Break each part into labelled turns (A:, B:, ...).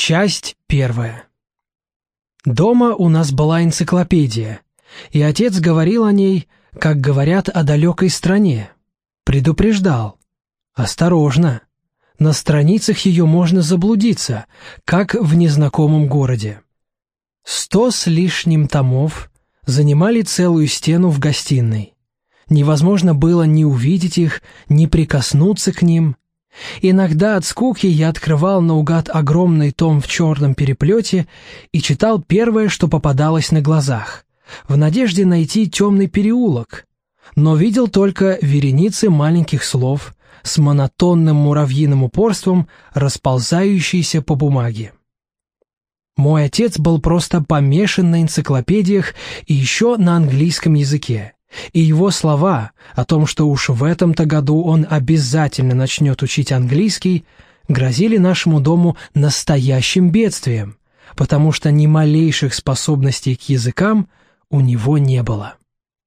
A: Часть первая. Дома у нас была энциклопедия, и отец говорил о ней, как говорят о далекой стране. Предупреждал: осторожно, на страницах ее можно заблудиться, как в незнакомом городе. 100 с лишним томов занимали целую стену в гостиной. Невозможно было ни увидеть их, ни прикоснуться к ним. Иногда от скуки я открывал наугад огромный том в черном переплете и читал первое, что попадалось на глазах, в надежде найти темный переулок, но видел только вереницы маленьких слов с монотонным муравьиным упорством, расползающиеся по бумаге. Мой отец был просто помешан на энциклопедиях и еще на английском языке. И его слова о том, что уж в этом-то году он обязательно начнет учить английский, грозили нашему дому настоящим бедствием, потому что ни малейших способностей к языкам у него не было.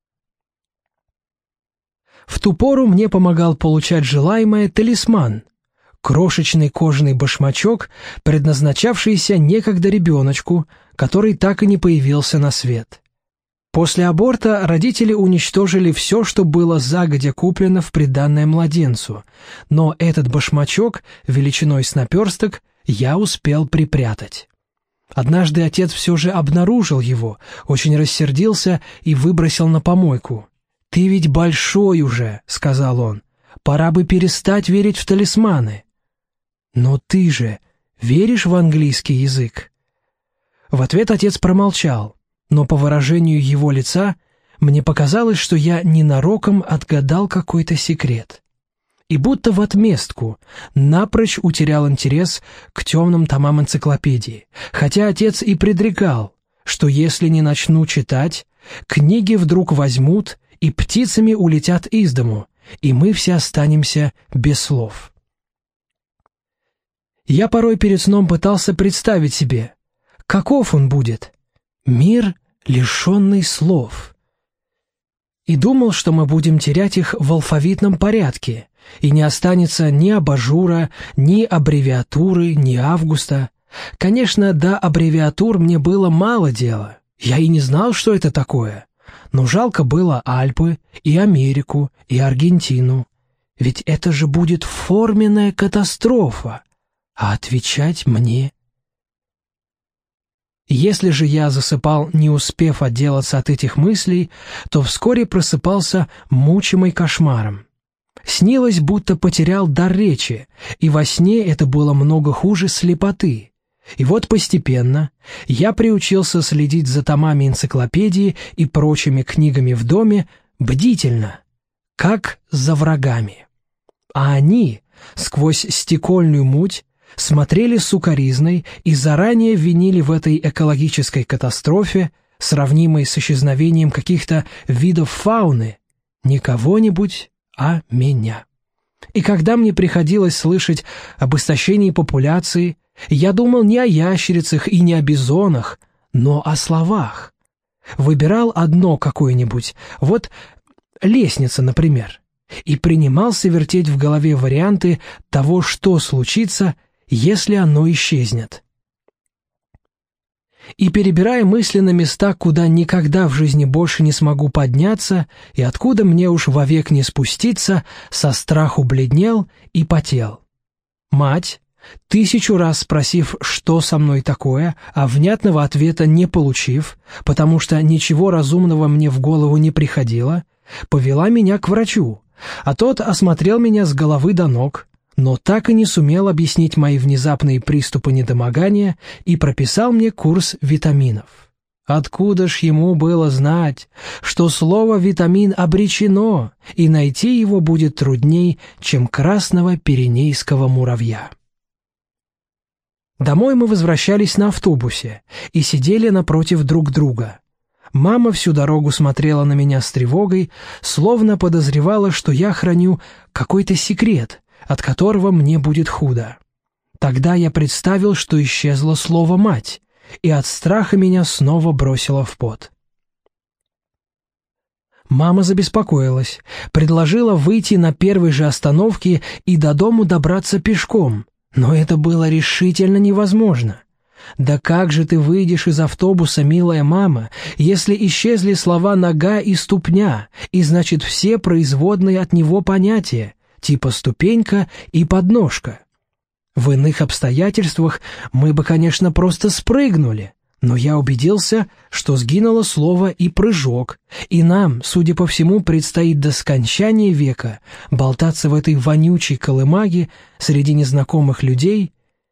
A: В ту пору мне помогал получать желаемое талисман — крошечный кожаный башмачок, предназначавшийся некогда ребеночку, который так и не появился на свет. После аборта родители уничтожили все, что было загодя куплено в приданное младенцу, но этот башмачок, величиной с наперсток, я успел припрятать. Однажды отец все же обнаружил его, очень рассердился и выбросил на помойку. «Ты ведь большой уже», — сказал он, — «пора бы перестать верить в талисманы». «Но ты же веришь в английский язык?» В ответ отец промолчал. Но по выражению его лица мне показалось, что я ненароком отгадал какой-то секрет. И будто в отместку напрочь утерял интерес к темным томам энциклопедии, хотя отец и предрекал, что если не начну читать, книги вдруг возьмут и птицами улетят из дому, и мы все останемся без слов. Я порой перед сном пытался представить себе, каков он будет. Мир, лишенный слов. И думал, что мы будем терять их в алфавитном порядке, и не останется ни абажура, ни аббревиатуры, ни Августа. Конечно, до аббревиатур мне было мало дела. Я и не знал, что это такое. Но жалко было Альпы, и Америку, и Аргентину. Ведь это же будет форменная катастрофа. А отвечать мне... Если же я засыпал, не успев отделаться от этих мыслей, то вскоре просыпался мучимый кошмаром. Снилось, будто потерял дар речи, и во сне это было много хуже слепоты. И вот постепенно я приучился следить за томами энциклопедии и прочими книгами в доме бдительно, как за врагами. А они, сквозь стекольную муть, смотрели сукоризной и заранее винили в этой экологической катастрофе, сравнимой с исчезновением каких-то видов фауны, не кого-нибудь, а меня. И когда мне приходилось слышать об истощении популяции, я думал не о ящерицах и не о бизонах, но о словах. Выбирал одно какое-нибудь, вот лестница, например, и принимался вертеть в голове варианты того, что случится, если оно исчезнет. И перебирая мысленно места, куда никогда в жизни больше не смогу подняться и откуда мне уж вовек не спуститься, со страху бледнел и потел. Мать, 1000 раз спросив, что со мной такое, а внятного ответа не получив, потому что ничего разумного мне в голову не приходило, повела меня к врачу, а тот осмотрел меня с головы до ног, но так и не сумел объяснить мои внезапные приступы недомогания и прописал мне курс витаминов. Откуда ж ему было знать, что слово «витамин» обречено, и найти его будет трудней, чем красного пиренейского муравья? Домой мы возвращались на автобусе и сидели напротив друг друга. Мама всю дорогу смотрела на меня с тревогой, словно подозревала, что я храню какой-то секрет, от которого мне будет худо. Тогда я представил, что исчезло слово «мать», и от страха меня снова бросило в пот. Мама забеспокоилась, предложила выйти на первой же остановке и до дому добраться пешком, но это было решительно невозможно. «Да как же ты выйдешь из автобуса, милая мама, если исчезли слова «нога» и «ступня», и значит все производные от него понятия, типа «ступенька» и «подножка»? В иных обстоятельствах мы бы, конечно, просто спрыгнули, но я убедился, что сгинуло слово и «прыжок», и нам, судя по всему, предстоит до скончания века болтаться в этой вонючей колымаге среди незнакомых людей.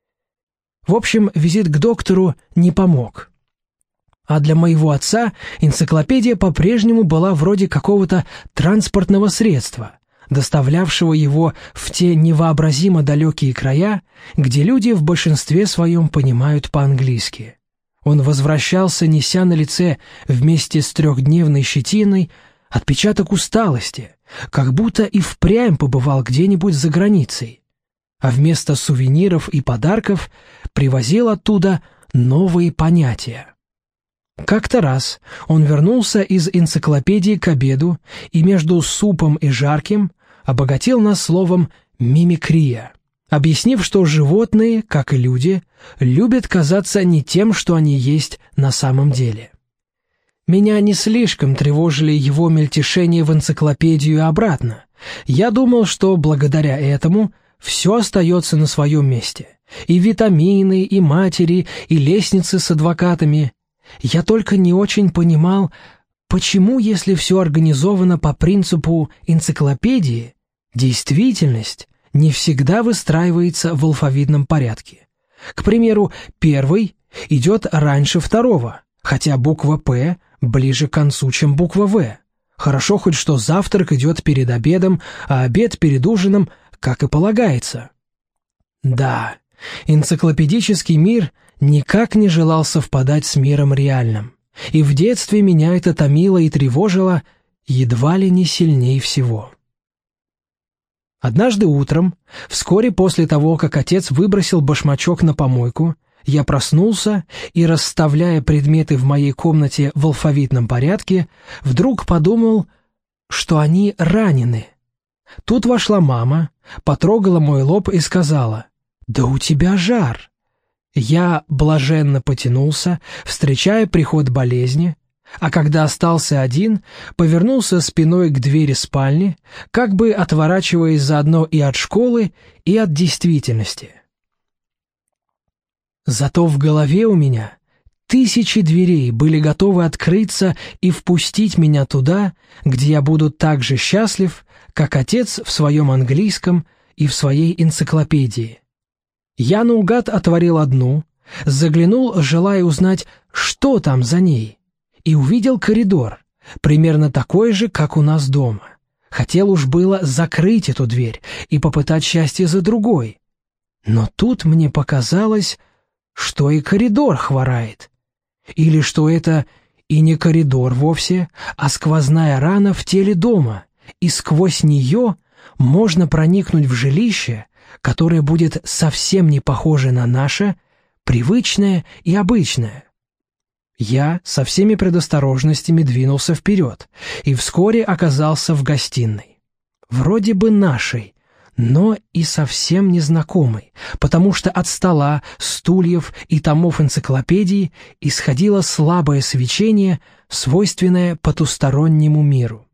A: В общем, визит к доктору не помог. А для моего отца энциклопедия по-прежнему была вроде какого-то транспортного средства, доставлявшего его в те невообразимо далекие края, где люди в большинстве своем понимают по-английски. Он возвращался, неся на лице вместе с 3-дневной щетиной отпечаток усталости, как будто и впрямь побывал где-нибудь за границей, а вместо сувениров и подарков привозил оттуда новые понятия. Как-то раз он вернулся из энциклопедии к обеду и между супом и жарким обогатил нас словом «мимикрия», объяснив, что животные, как и люди, любят казаться не тем, что они есть на самом деле. Меня не слишком тревожили его мельтешения в энциклопедию и обратно. Я думал, что благодаря этому все остается на своем месте. И витамины, и матери, и лестницы с адвокатами. Я только не очень понимал, почему, если все организовано по принципу энциклопедии, действительность не всегда выстраивается в алфавитном порядке. К примеру, первый идет раньше второго, хотя буква «П» ближе к концу, чем буква «В». Хорошо хоть что завтрак идет перед обедом, а обед перед ужином, как и полагается. Да, энциклопедический мир никак не желал совпадать с миром реальным, и в детстве меня это томило и тревожило едва ли не сильнее всего. Однажды утром, вскоре после того, как отец выбросил башмачок на помойку, я проснулся и, расставляя предметы в моей комнате в алфавитном порядке, вдруг подумал, что они ранены. Тут вошла мама, потрогала мой лоб и сказала: «Да у тебя жар». Я блаженно потянулся, встречая приход болезни, а когда остался один, повернулся спиной к двери спальни, как бы отворачиваясь заодно и от школы, и от действительности. Зато в голове у меня тысячи дверей были готовы открыться и впустить меня туда, где я буду так же счастлив, как отец в своем английском и в своей энциклопедии. Я наугад отворил одну, заглянул, желая узнать, что там за ней, и увидел коридор, примерно такой же, как у нас дома. Хотел уж было закрыть эту дверь и попытать счастье за другой. Но тут мне показалось, что и коридор хворает. Или что это и не коридор вовсе, а сквозная рана в теле дома, и сквозь нее можно проникнуть в жилище, которое будет совсем не похоже на наше, привычное и обычное. Я со всеми предосторожностями двинулся вперед и вскоре оказался в гостиной. Вроде бы нашей, но и совсем незнакомой, потому что от стола, стульев и томов энциклопедии исходило слабое свечение, свойственное потустороннему миру.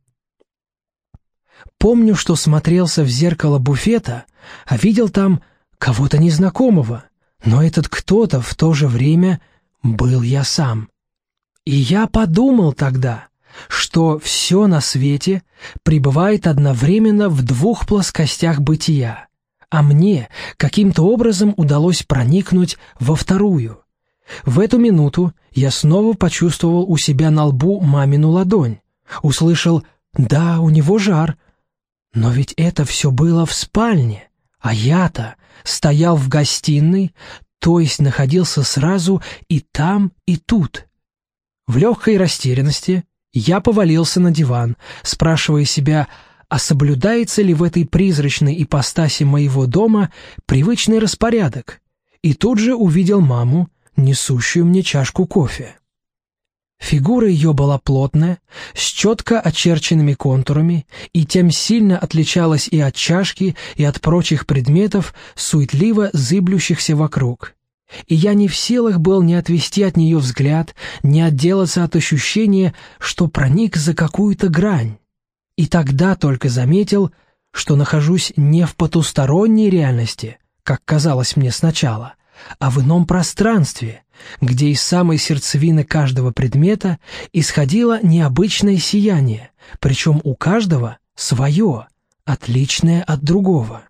A: Помню, что смотрелся в зеркало буфета, а видел там кого-то незнакомого, но этот кто-то в то же время был я сам. И я подумал тогда, что все на свете пребывает одновременно в двух плоскостях бытия, а мне каким-то образом удалось проникнуть во вторую. В эту минуту я снова почувствовал у себя на лбу мамину ладонь, услышал «да, у него жар». Но ведь это все было в спальне, а я-то стоял в гостиной, то есть находился сразу и там, и тут. В легкой растерянности я повалился на диван, спрашивая себя, а соблюдается ли в этой призрачной ипостаси моего дома привычный распорядок, и тут же увидел маму, несущую мне чашку кофе. Фигура ее была плотная, с четко очерченными контурами, и тем сильно отличалась и от чашки, и от прочих предметов, суетливо зыблющихся вокруг. и я не в силах был ни отвести от нее взгляд, ни отделаться от ощущения, что проник за какую-то грань. И тогда только заметил, что нахожусь не в потусторонней реальности, как казалось мне сначала, а в ином пространстве, где из самой сердцевины каждого предмета исходило необычное сияние, причем у каждого свое, отличное от другого.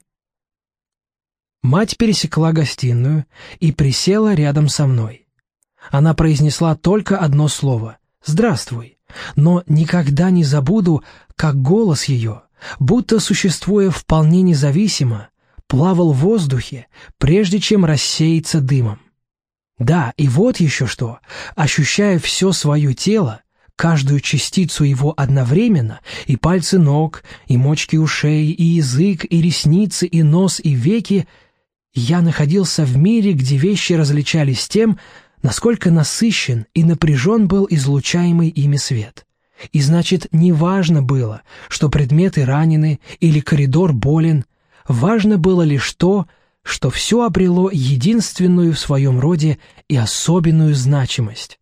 A: Мать пересекла гостиную и присела рядом со мной. Она произнесла только одно слово «Здравствуй», но никогда не забуду, как голос ее, будто существуя вполне независимо, плавал в воздухе, прежде чем рассеяться дымом. Да, и вот еще что, ощущая все свое тело, каждую частицу его одновременно, и пальцы ног, и мочки ушей, и язык, и ресницы, и нос, и веки, я находился в мире, где вещи различались тем, насколько насыщен и напряжен был излучаемый ими свет. И значит, не важно было, что предметы ранены или коридор болен, важно было лишь то, что все обрело единственную в своем роде и особенную значимость.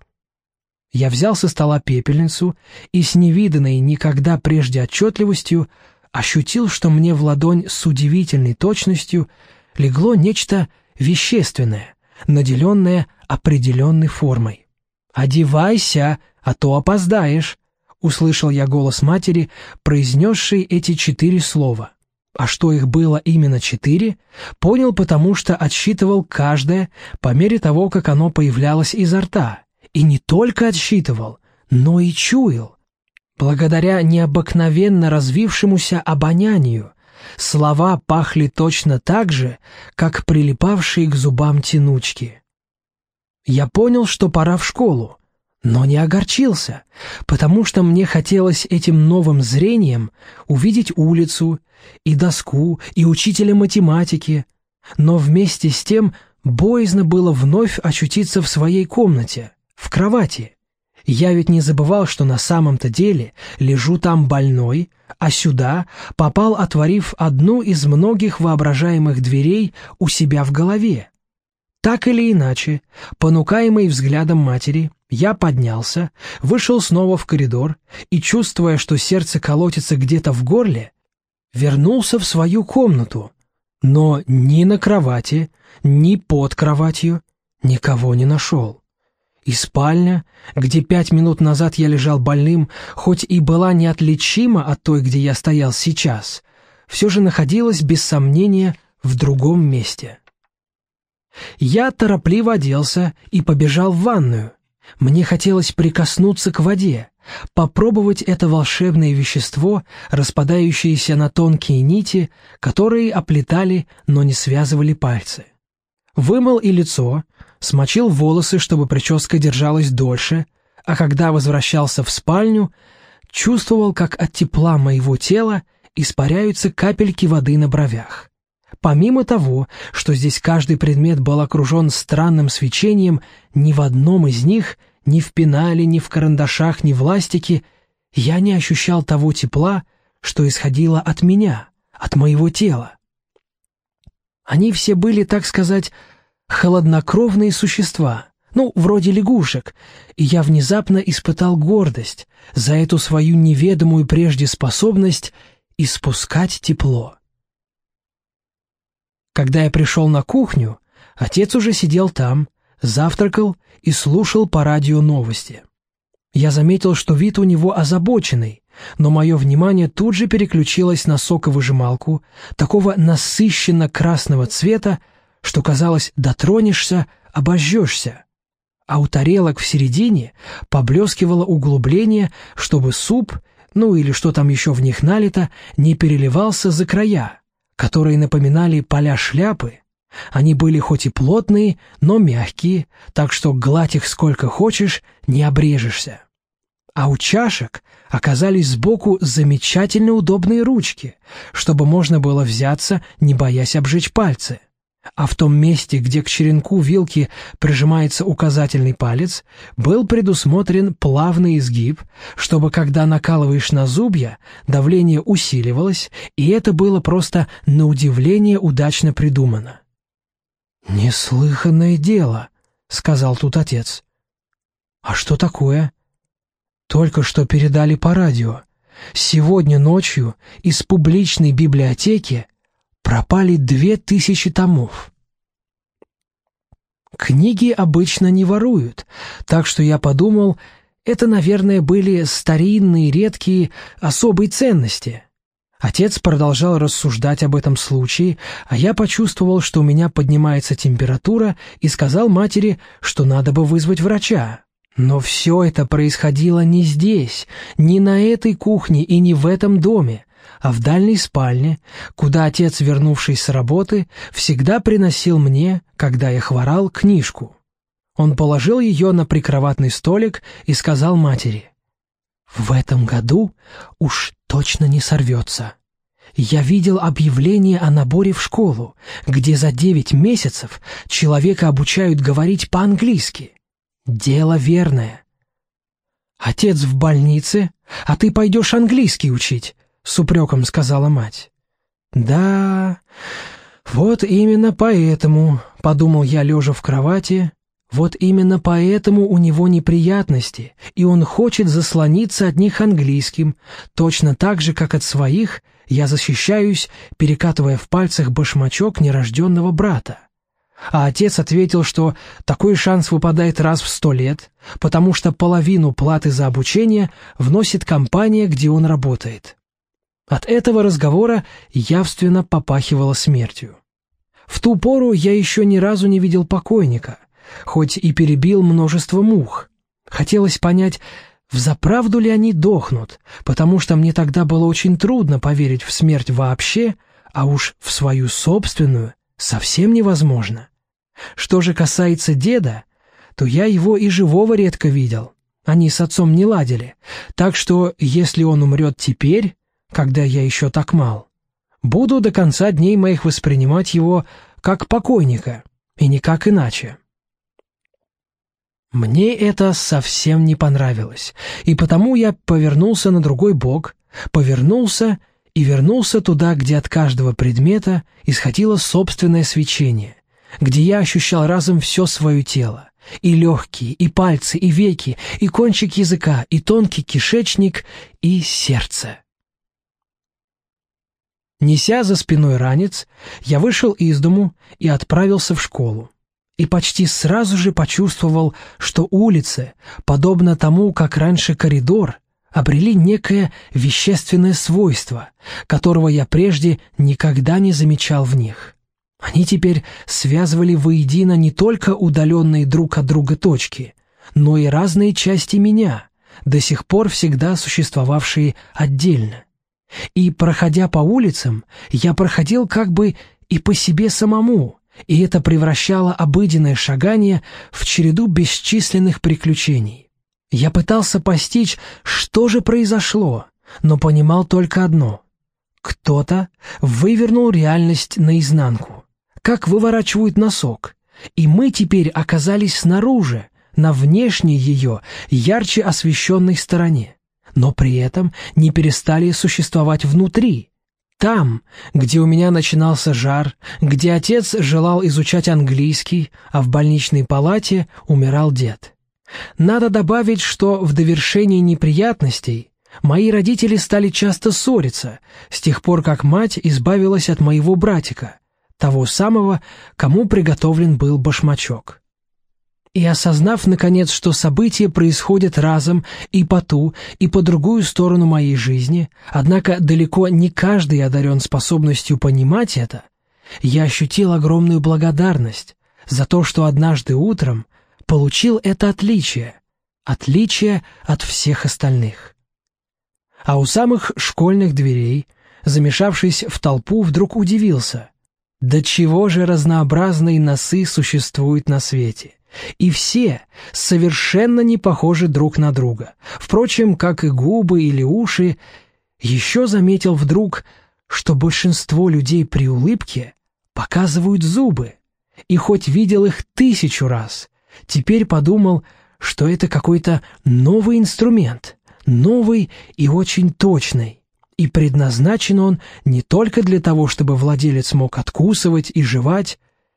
A: Я взял со стола пепельницу и с невиданной никогда прежде отчетливостью ощутил, что мне в ладонь с удивительной точностью легло нечто вещественное, наделенное определенной формой. «Одевайся, а то опоздаешь», — услышал я голос матери, произнесшей эти 4 слова. А что их было именно 4, понял, потому что отсчитывал каждое по мере того, как оно появлялось изо рта. И не только отсчитывал, но и чуял. Благодаря необыкновенно развившемуся обонянию слова пахли точно так же, как прилипавшие к зубам тянучки. Я понял, что пора в школу, но не огорчился, потому что мне хотелось этим новым зрением увидеть улицу, и доску, и учителя математики, но вместе с тем боязно было вновь очутиться в своей комнате, в кровати. Я ведь не забывал, что на самом-то деле лежу там больной, а сюда попал, отворив одну из многих воображаемых дверей у себя в голове. Так или иначе, понукаемый взглядом матери, я поднялся, вышел снова в коридор и, чувствуя, что сердце колотится где-то в горле, вернулся в свою комнату, но ни на кровати, ни под кроватью никого не нашел. И спальня, где 5 минут назад я лежал больным, хоть и была неотличима от той, где я стоял сейчас, все же находилась без сомнения в другом месте. Я торопливо оделся и побежал в ванную. Мне хотелось прикоснуться к воде, попробовать это волшебное вещество, распадающееся на тонкие нити, которые оплетали, но не связывали пальцы. Вымыл и лицо, смочил волосы, чтобы прическа держалась дольше, а когда возвращался в спальню, чувствовал, как от тепла моего тела испаряются капельки воды на бровях. Помимо того, что здесь каждый предмет был окружен странным свечением, ни в одном из них, ни в пенале, ни в карандашах, ни в ластике, я не ощущал того тепла, что исходило от меня, от моего тела. Они все были, так сказать, холоднокровные существа, вроде лягушек, и я внезапно испытал гордость за эту свою неведомую прежде способность испускать тепло. Когда я пришел на кухню, отец уже сидел там, завтракал и слушал по радио новости. Я заметил, что вид у него озабоченный, но мое внимание тут же переключилось на соковыжималку, такого насыщенно красного цвета, что, казалось, дотронешься, обожжешься. А у тарелок в середине поблескивало углубление, чтобы суп, или что там еще в них налито, не переливался за края, которые напоминали поля шляпы. Они были хоть и плотные, но мягкие, так что гладь их сколько хочешь, не обрежешься. А у чашек оказались сбоку замечательно удобные ручки, чтобы можно было взяться, не боясь обжечь пальцы. А в том месте, где к черенку вилки прижимается указательный палец, был предусмотрен плавный изгиб, чтобы, когда накалываешь на зубья, давление усиливалось, и это было просто на удивление удачно придумано. «Неслыханное дело», — сказал тут отец. «А что такое?» «Только что передали по радио. Сегодня ночью из публичной библиотеки пропали 2000 томов». Книги обычно не воруют, так что я подумал, это, наверное, были старинные, редкие, особой ценности. Отец продолжал рассуждать об этом случае, а я почувствовал, что у меня поднимается температура, и сказал матери, что надо бы вызвать врача. Но все это происходило не здесь, не на этой кухне и не в этом доме, а в дальней спальне, куда отец, вернувшись с работы, всегда приносил мне, когда я хворал, книжку. Он положил ее на прикроватный столик и сказал матери: «В этом году уж точно не сорвется. Я видел объявление о наборе в школу, где за 9 месяцев человека обучают говорить по-английски. Дело верное». «Отец в больнице, а ты пойдешь английский учить», — с упреком сказала мать. «Да, вот именно поэтому», — подумал я, лежа в кровати, «вот именно поэтому у него неприятности, и он хочет заслониться от них английским, точно так же, как от своих я защищаюсь, перекатывая в пальцах башмачок нерожденного брата». А отец ответил, что такой шанс выпадает раз в 100 лет, потому что половину платы за обучение вносит компания, где он работает. От этого разговора явственно попахивало смертью. В ту пору я еще ни разу не видел покойника, хоть и перебил множество мух. Хотелось понять, взаправду ли они дохнут, потому что мне тогда было очень трудно поверить в смерть вообще, а уж в свою собственную совсем невозможно. Что же касается деда, то я его и живого редко видел. Они с отцом не ладили, так что если он умрет теперь, когда я еще так мал, буду до конца дней моих воспринимать его как покойника, и никак иначе. Мне это совсем не понравилось, и потому я повернулся на другой бок, повернулся и вернулся туда, где от каждого предмета исходило собственное свечение, где я ощущал разом все свое тело, и легкие, и пальцы, и веки, и кончик языка, и тонкий кишечник, и сердце. Неся за спиной ранец, я вышел из дому и отправился в школу. И почти сразу же почувствовал, что улицы, подобно тому, как раньше коридор, обрели некое вещественное свойство, которого я прежде никогда не замечал в них. Они теперь связывали воедино не только удаленные друг от друга точки, но и разные части меня, до сих пор всегда существовавшие отдельно. И, проходя по улицам, я проходил как бы и по себе самому, и это превращало обыденное шагание в череду бесчисленных приключений. Я пытался постичь, что же произошло, но понимал только одно: кто-то вывернул реальность наизнанку, как выворачивают носок, и мы теперь оказались снаружи, на внешней ее, ярче освещенной стороне, но при этом не перестали существовать внутри, там, где у меня начинался жар, где отец желал изучать английский, а в больничной палате умирал дед. Надо добавить, что в довершении неприятностей мои родители стали часто ссориться, с тех пор, как мать избавилась от моего братика, того самого, кому приготовлен был башмачок. И осознав, наконец, что события происходят разом и по ту, и по другую сторону моей жизни, однако далеко не каждый одарен способностью понимать это, я ощутил огромную благодарность за то, что однажды утром получил это отличие от всех остальных. А у самых школьных дверей, замешавшись в толпу, вдруг удивился: до чего же разнообразные носы существуют на свете, и все совершенно не похожи друг на друга, впрочем, как и губы или уши. Еще заметил вдруг, что большинство людей при улыбке показывают зубы, и хоть видел их 1000 раз, теперь подумал, что это какой-то новый инструмент, новый и очень точный, и предназначен он не только для того, чтобы владелец мог откусывать и жевать,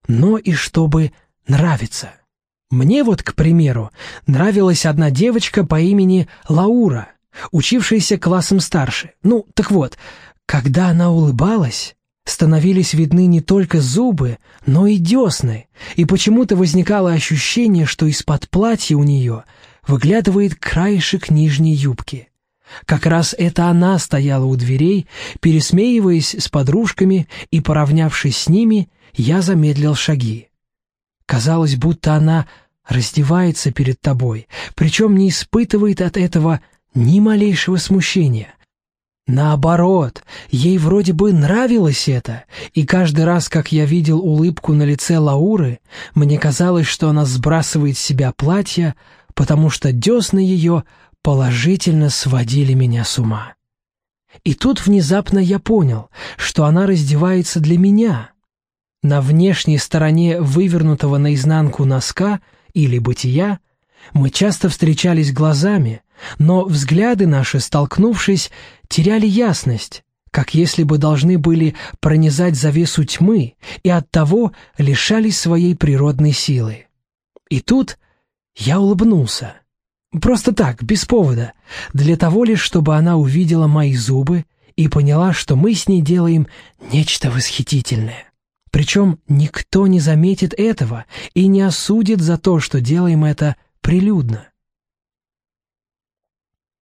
A: но и чтобы нравиться. Мне вот, к примеру, нравилась одна девочка по имени Лаура, учившаяся классом старше. Ну, так вот, когда она улыбалась, становились видны не только зубы, но и десны, и почему-то возникало ощущение, что из-под платья у нее выглядывает краешек нижней юбки. Как раз это она стояла у дверей, пересмеиваясь с подружками, и, поравнявшись с ними, я замедлил шаги. Казалось, будто она раздевается перед тобой, причем не испытывает от этого ни малейшего смущения. Наоборот, ей вроде бы нравилось это, и каждый раз, как я видел улыбку на лице Лауры, мне казалось, что она сбрасывает с себя платье, потому что десны ее положительно сводили меня с ума. И тут внезапно я понял, что она раздевается для меня. На внешней стороне вывернутого наизнанку носка или бытия мы часто встречались глазами, но взгляды наши, столкнувшись, теряли ясность, как если бы должны были пронизать завесу тьмы и оттого лишались своей природной силы. И тут я улыбнулся. Просто так, без повода, для того лишь, чтобы она увидела мои зубы и поняла, что мы с ней делаем нечто восхитительное. Причем никто не заметит этого и не осудит за то, что делаем это прилюдно.